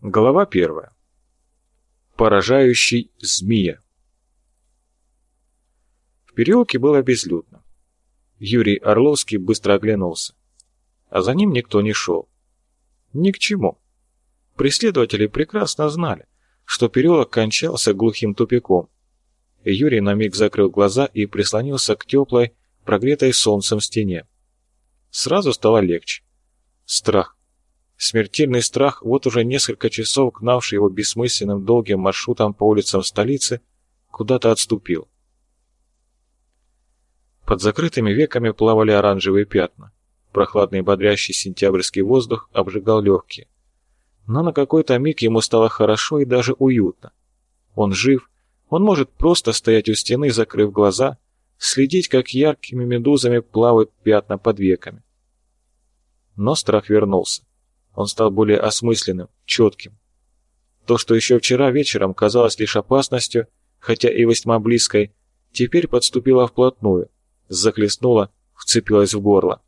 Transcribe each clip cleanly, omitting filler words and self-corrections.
Глава 1. Поражающий змея. В переулке было безлюдно. Юрий Орловский быстро оглянулся. А за ним никто не шел. Ни к чему. Преследователи прекрасно знали, что переулок кончался глухим тупиком. Юрий на миг закрыл глаза и прислонился к теплой, прогретой солнцем стене. Сразу стало легче. Страх. Смертельный страх, вот уже несколько часов гнавший его бессмысленным долгим маршрутом по улицам столицы, куда-то отступил. Под закрытыми веками плавали оранжевые пятна. Прохладный бодрящий сентябрьский воздух обжигал легкие. Но на какой-то миг ему стало хорошо и даже уютно. Он жив, он может просто стоять у стены, закрыв глаза, следить, как яркими медузами плавают пятна под веками. Но страх вернулся. Он стал более осмысленным, четким. То, что еще вчера вечером казалось лишь опасностью, хотя и весьма близкой, теперь подступило вплотную, захлестнуло, вцепилось в горло.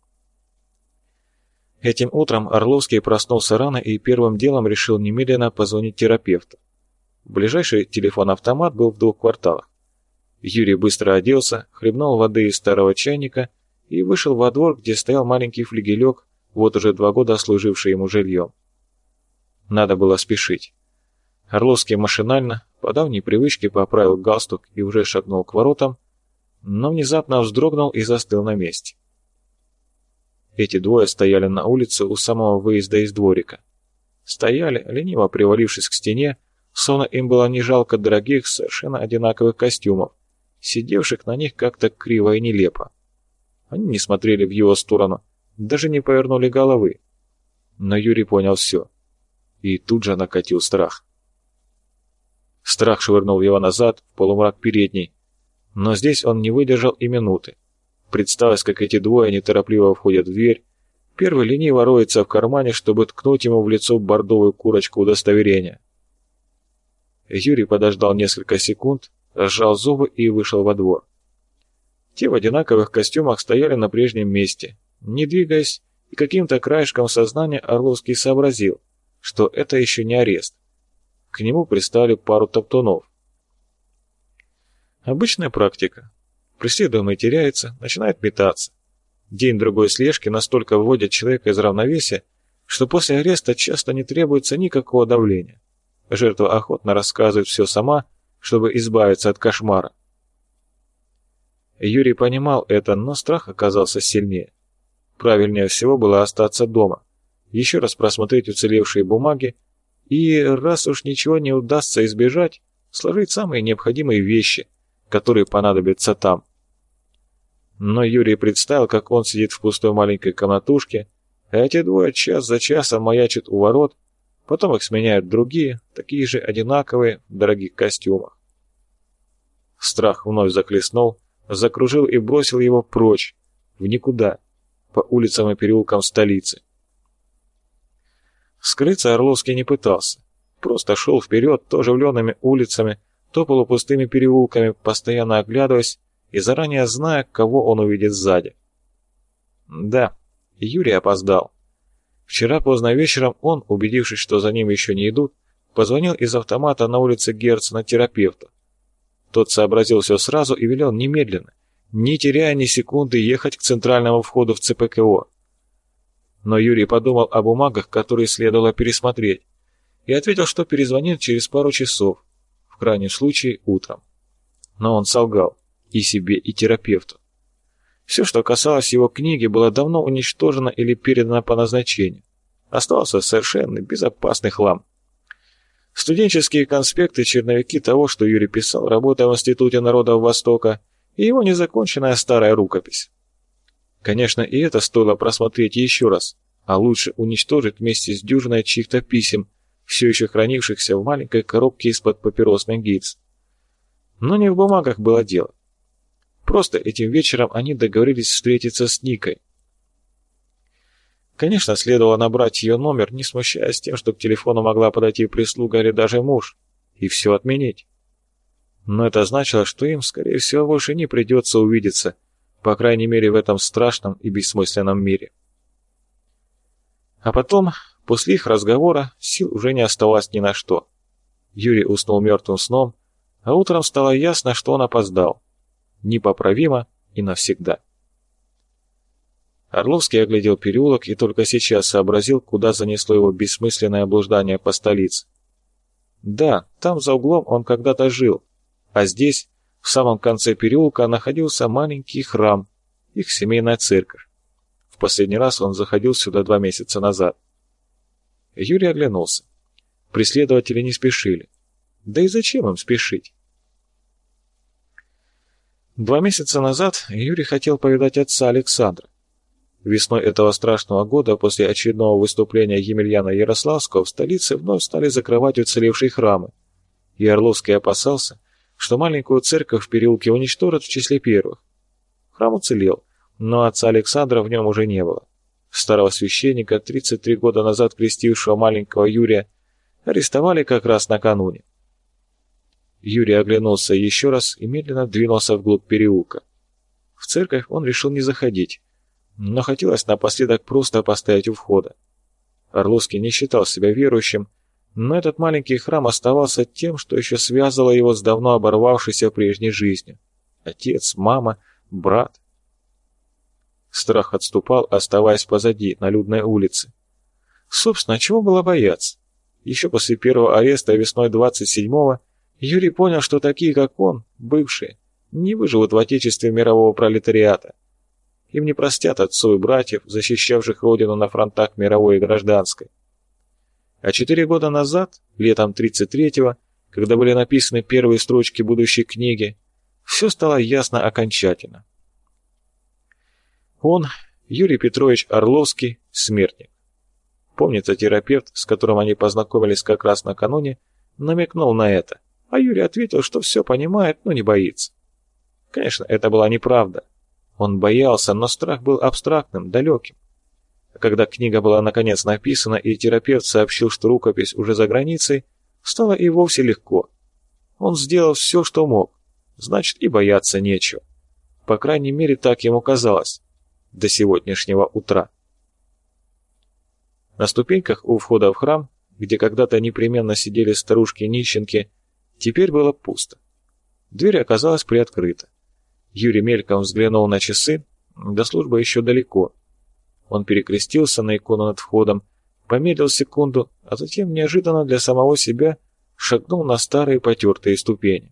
Этим утром Орловский проснулся рано и первым делом решил немедленно позвонить терапевту. Ближайший телефон-автомат был в 2 кварталах. Юрий быстро оделся, хлебнул воды из старого чайника и вышел во двор, где стоял маленький флигелек, вот уже 2 года служивший ему жильем. Надо было спешить. Орловский машинально, по давней привычке, поправил галстук и уже шагнул к воротам, но внезапно вздрогнул и застыл на месте. Эти двое стояли на улице у самого выезда из дворика. Стояли, лениво привалившись к стене, словно им было не жалко дорогих, совершенно одинаковых костюмов, сидевших на них как-то криво и нелепо. Они не смотрели в его сторону, даже не повернули головы. Но Юрий понял все. И тут же накатил страх. Страх швырнул его назад, в полумрак передней. Но здесь он не выдержал и минуты. Представилось, как эти двое неторопливо входят в дверь. Первый лениво роется в кармане, чтобы ткнуть ему в лицо бордовую курочку удостоверения. Юрий подождал несколько секунд, сжал зубы и вышел во двор. Те в одинаковых костюмах стояли на прежнем месте, не двигаясь, и каким-то краешком сознания Орловский сообразил, что это еще не арест. К нему приставили пару топтунов. Обычная практика. Преследуемый теряется, начинает метаться. День-другой слежки настолько вводят человека из равновесия, что после ареста часто не требуется никакого давления. Жертва охотно рассказывает все сама, чтобы избавиться от кошмара. Юрий понимал это, но страх оказался сильнее. Правильнее всего было остаться дома, еще раз просмотреть уцелевшие бумаги и, раз уж ничего не удастся избежать, сложить самые необходимые вещи, которые понадобятся там. Но Юрий представил, как он сидит в пустой маленькой комнатушке, а эти двое час за часом маячат у ворот, потом их сменяют другие, такие же одинаковые, в дорогих костюмах. Страх вновь захлестнул, закружил и бросил его прочь, в никуда, по улицам и переулкам столицы. Скрыться Орловский не пытался, просто шел вперед то оживленными улицами, то полупустыми переулками, постоянно оглядываясь и заранее зная, кого он увидит сзади. Да, Юрий опоздал. Вчера поздно вечером он, убедившись, что за ним еще не идут, позвонил из автомата на улице Герцена терапевту. Тот сообразил все сразу и велел немедленно, не теряя ни секунды, ехать к центральному входу в ЦПКО. Но Юрий подумал о бумагах, которые следовало пересмотреть, и ответил, что перезвонит через пару часов, в крайнем случае утром. Но он солгал и себе, и терапевту. Все, что касалось его книги, было давно уничтожено или передано по назначению. Остался совершенно безопасный хлам. Студенческие конспекты, черновики того, что Юрий писал, работая в Институте народов Востока, и его незаконченная старая рукопись. Конечно, и это стоило просмотреть еще раз, а лучше уничтожить вместе с дюжиной чьих-то писем, все еще хранившихся в маленькой коробке из-под папиросных гильз. Но не в бумагах было дело. Просто этим вечером они договорились встретиться с Никой. Конечно, следовало набрать ее номер, не смущаясь тем, что к телефону могла подойти прислуга или даже муж, и все отменить. Но это значило, что им, скорее всего, больше не придется увидеться, по крайней мере в этом страшном и бессмысленном мире. А потом После их разговора сил уже не оставалось ни на что. Юрий уснул мертвым сном, а утром стало ясно, что он опоздал. Непоправимо и навсегда. Орловский оглядел переулок и только сейчас сообразил, куда занесло его бессмысленное блуждание по столице. Да, там за углом он когда-то жил, а здесь, в самом конце переулка, находился маленький храм, их семейная церковь. В последний раз он заходил сюда 2 месяца назад. Юрий оглянулся. Преследователи не спешили. Да и зачем им спешить? 2 месяца назад Юрий хотел повидать отца Александра. Весной этого страшного года, после очередного выступления Емельяна Ярославского, в столице вновь стали закрывать уцелевшие храмы, и Орловский опасался, что маленькую церковь в переулке уничтожат в числе первых. Храм уцелел, но отца Александра в нем уже не было. Старого священника, 33 года назад крестившего маленького Юрия, арестовали как раз накануне. Юрий оглянулся еще раз и медленно двинулся вглубь переулка. В церковь он решил не заходить, но хотелось напоследок просто постоять у входа. Орловский не считал себя верующим, но этот маленький храм оставался тем, что еще связывало его с давно оборвавшейся прежней жизнью. Отец, мама, брат. Страх отступал, оставаясь позади, на людной улице. Собственно, чего было бояться? Еще после первого ареста весной 27-го Юрий понял, что такие, как он, бывшие, не выживут в отечестве мирового пролетариата. Им не простят отцов и братьев, защищавших родину на фронтах мировой и гражданской. А 4 года назад, летом 33-го, когда были написаны первые строчки будущей книги, все стало ясно окончательно. Он, Юрий Петрович Орловский, смертник. Помнится, терапевт, с которым они познакомились как раз накануне, намекнул на это, а Юрий ответил, что все понимает, но не боится. Конечно, это была неправда. Он боялся, но страх был абстрактным, далеким. А когда книга была наконец написана, и терапевт сообщил, что рукопись уже за границей, стало и вовсе легко. Он сделал все, что мог, значит, и бояться нечего. По крайней мере, так ему казалось. До сегодняшнего утра. На ступеньках у входа в храм, где когда-то непременно сидели старушки-нищенки, теперь было пусто. Дверь оказалась приоткрыта. Юрий мельком взглянул на часы, до службы еще далеко. Он перекрестился на икону над входом, помедлил секунду, а затем неожиданно для самого себя шагнул на старые потертые ступени.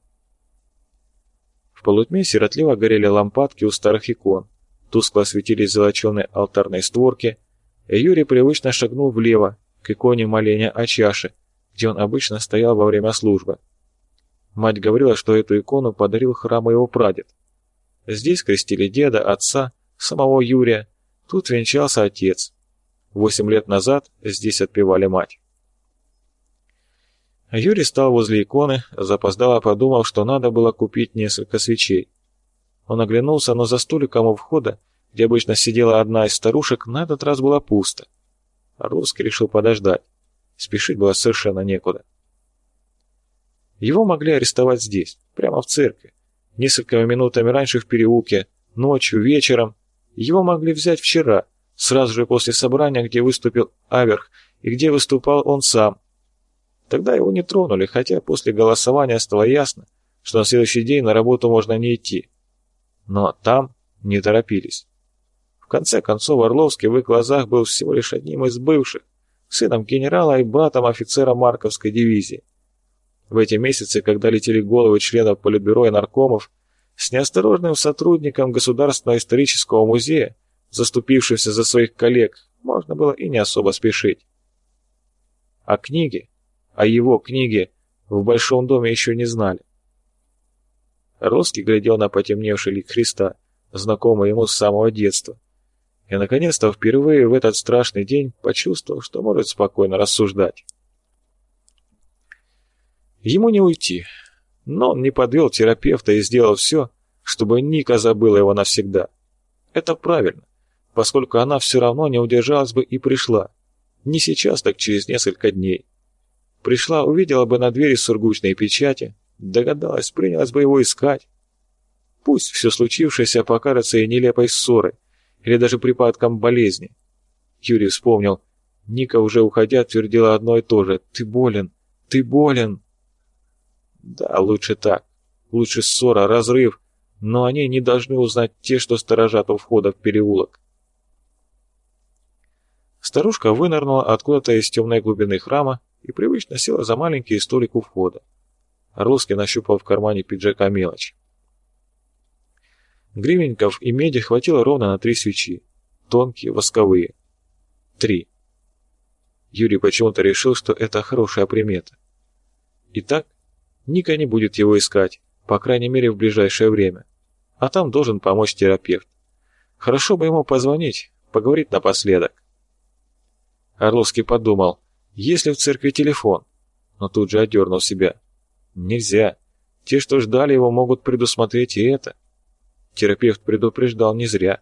В полутьме сиротливо горели лампадки у старых икон, тускло светились золоченые алтарные створки, и Юрий привычно шагнул влево, к иконе моления о чаше, где он обычно стоял во время службы. Мать говорила, что эту икону подарил храму его прадед. Здесь крестили деда, отца, самого Юрия, тут венчался отец. 8 лет назад здесь отпевали мать. Юрий стал возле иконы, запоздало подумал, что надо было купить несколько свечей. Он оглянулся, но за столиком у входа, где обычно сидела одна из старушек, на этот раз было пусто. Орловский решил подождать. Спешить было совершенно некуда. Его могли арестовать здесь, прямо в церкви. Несколькими минутами раньше в переулке, ночью, вечером. Его могли взять вчера, сразу же после собрания, где выступил Аверх и где выступал он сам. Тогда его не тронули, хотя после голосования стало ясно, что на следующий день на работу можно не идти. Но там не торопились. В конце концов, Орловский в их глазах был всего лишь одним из бывших, сыном генерала и братом офицера Марковской дивизии. В эти месяцы, когда летели головы членов Политбюро и наркомов, с неосторожным сотрудником Государственного исторического музея, заступившимся за своих коллег, можно было и не особо спешить. А книги, о его книге, в Большом доме еще не знали. Орловский глядел на потемневший лик Христа, знакомый ему с самого детства, и, наконец-то, впервые в этот страшный день почувствовал, что может спокойно рассуждать. Ему не уйти, но он не подвел терапевта и сделал все, чтобы Ника забыла его навсегда. Это правильно, поскольку она все равно не удержалась бы и пришла. Не сейчас, так через несколько дней. Пришла, увидела бы на двери сургучные печати, догадалась, принялась бы его искать. Пусть все случившееся покажется ей нелепой ссорой или даже припадком болезни. Юрий вспомнил, Ника, уже уходя, твердила одно и то же: «Ты болен! Ты болен!» Да, лучше так. Лучше ссора, разрыв, но они не должны узнать те, что сторожат у входа в переулок. Старушка вынырнула откуда-то из темной глубины храма и привычно села за маленький столик у входа. Орловский нащупал в кармане пиджака мелочь. Гривенников и меди хватило ровно на 3 свечи. Тонкие, восковые. 3. Юрий почему-то решил, что это хорошая примета. Итак, Ника не будет его искать, по крайней мере в ближайшее время. А там должен помочь терапевт. Хорошо бы ему позвонить, поговорить напоследок. Орловский подумал, есть ли в церкви телефон, но тут же одернул себя. Нельзя. Те, что ждали его, могут предусмотреть и это. Терапевт предупреждал не зря.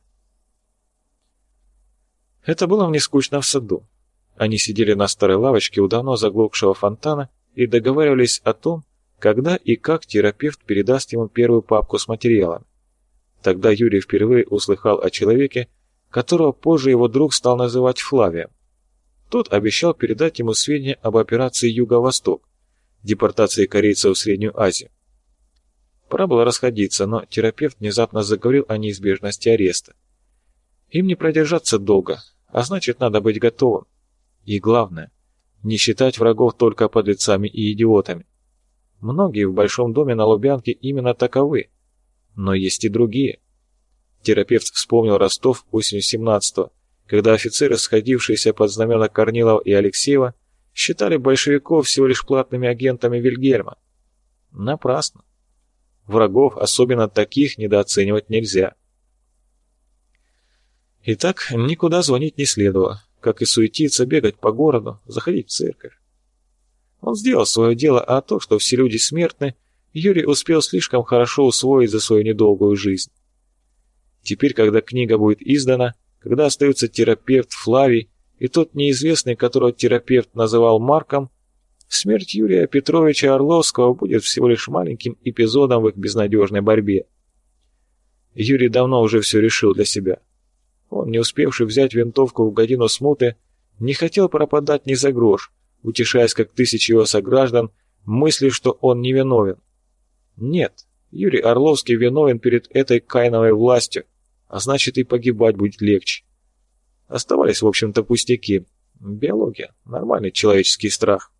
Это было мне скучно в саду. Они сидели на старой лавочке у давно заглохшего фонтана и договаривались о том, когда и как терапевт передаст ему первую папку с материалами. Тогда Юрий впервые услыхал о человеке, которого позже его друг стал называть Флавием. Тот обещал передать ему сведения об операции «Юго-Восток», депортации корейцев в Среднюю Азию. Пора было расходиться, но терапевт внезапно заговорил о неизбежности ареста. Им не продержаться долго, а значит, надо быть готовым. И главное, не считать врагов только подлецами и идиотами. Многие в большом доме на Лубянке именно таковы, но есть и другие. Терапевт вспомнил Ростов осенью 17-го, когда офицеры, сходившиеся под знамена Корнилова и Алексеева, считали большевиков всего лишь платными агентами Вильгельма. Напрасно. Врагов, особенно таких, недооценивать нельзя. Итак, никуда звонить не следовало, как и суетиться, бегать по городу, заходить в церковь. Он сделал свое дело, а то, что все люди смертны, Юрий успел слишком хорошо усвоить за свою недолгую жизнь. Теперь, когда книга будет издана, когда остается терапевт Флавий и тот неизвестный, которого терапевт называл Марком, смерть Юрия Петровича Орловского будет всего лишь маленьким эпизодом в их безнадежной борьбе. Юрий давно уже все решил для себя. Он, не успевший взять винтовку в годину смуты, не хотел пропадать ни за грош, утешаясь, как тысячи его сограждан, мыслью, что он невиновен. Нет, Юрий Орловский виновен перед этой каиновой властью, а значит и погибать будет легче. Оставались, в общем-то, пустяки. Биология, нормальный человеческий страх.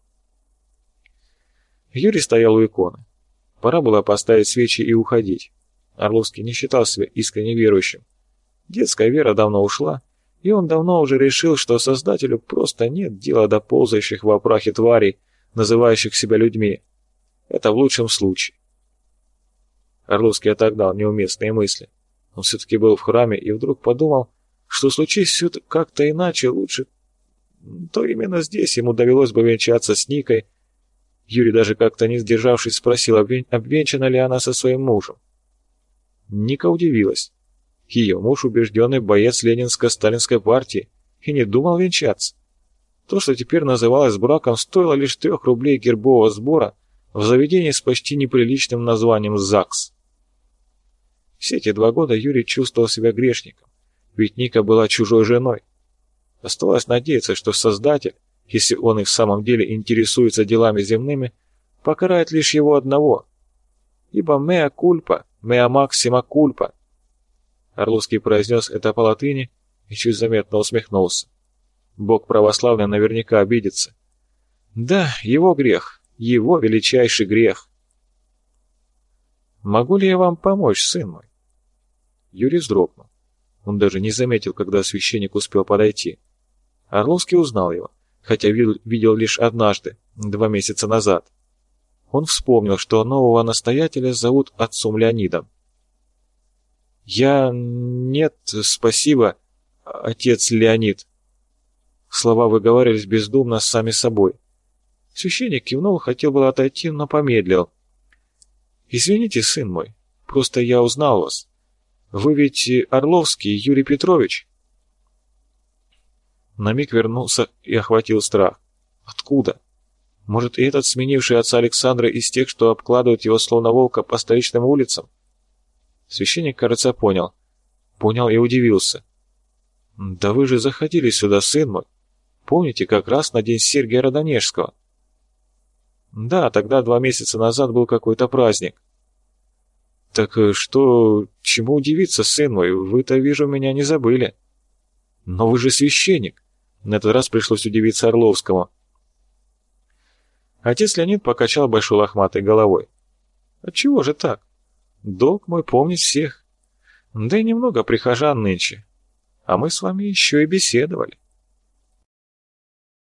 Юрий стоял у иконы. Пора было поставить свечи и уходить. Орловский не считал себя искренне верующим. Детская вера давно ушла, и он давно уже решил, что Создателю просто нет дела до ползающих во прахе тварей, называющих себя людьми. Это в лучшем случае. Орловский отогнал неуместные мысли. Он все-таки был в храме и вдруг подумал, что случись все как-то иначе, лучше, то именно здесь ему довелось бы венчаться с Никой. Юрий даже как-то не сдержавшись спросил, обвенчана ли она со своим мужем. Ника удивилась. Ее муж убежденный боец ленинско-сталинской партии и не думал венчаться. То, что теперь называлось браком, стоило лишь 3 рублей гербового сбора в заведении с почти неприличным названием ЗАГС. Все эти 2 года Юрий чувствовал себя грешником, ведь Ника была чужой женой. Оставалось надеяться, что Создатель, если он и в самом деле интересуется делами земными, покарает лишь его одного. Ибо «меа кульпа, меа максима кульпа». Орловский произнес это по латыни и чуть заметно усмехнулся. Бог православный наверняка обидится. Да, его грех, его величайший грех. «Могу ли я вам помочь, сын мой?» Юрий вздрогнул. Он даже не заметил, когда священник успел подойти. Орловский узнал его, хотя видел лишь однажды, 2 месяца назад. Он вспомнил, что нового настоятеля зовут отцом Леонидом. Нет, спасибо, отец Леонид». Слова выговаривались бездумно сами собой. Священник кивнул, хотел было отойти, но помедлил. «Извините, сын мой, просто я узнал вас. Вы ведь Орловский Юрий Петрович?» На миг вернулся и охватил страх. Откуда? Может, и этот сменивший отца Александра из тех, что обкладывают его словно волка по столичным улицам? Священник, кажется, понял. Понял и удивился. «Да вы же заходили сюда, сын мой. помните, как раз на день Сергия Родонежского. Да, тогда 2 месяца назад был какой-то праздник. Так что, чему удивиться, сын мой, вы-то, вижу, меня не забыли. Но вы же священник. На этот раз пришлось удивиться Орловскому. Отец Леонид покачал большой лохматой головой. Отчего же так? Долг мой помнить всех. Да и немного прихожан нынче. А мы с вами еще и беседовали.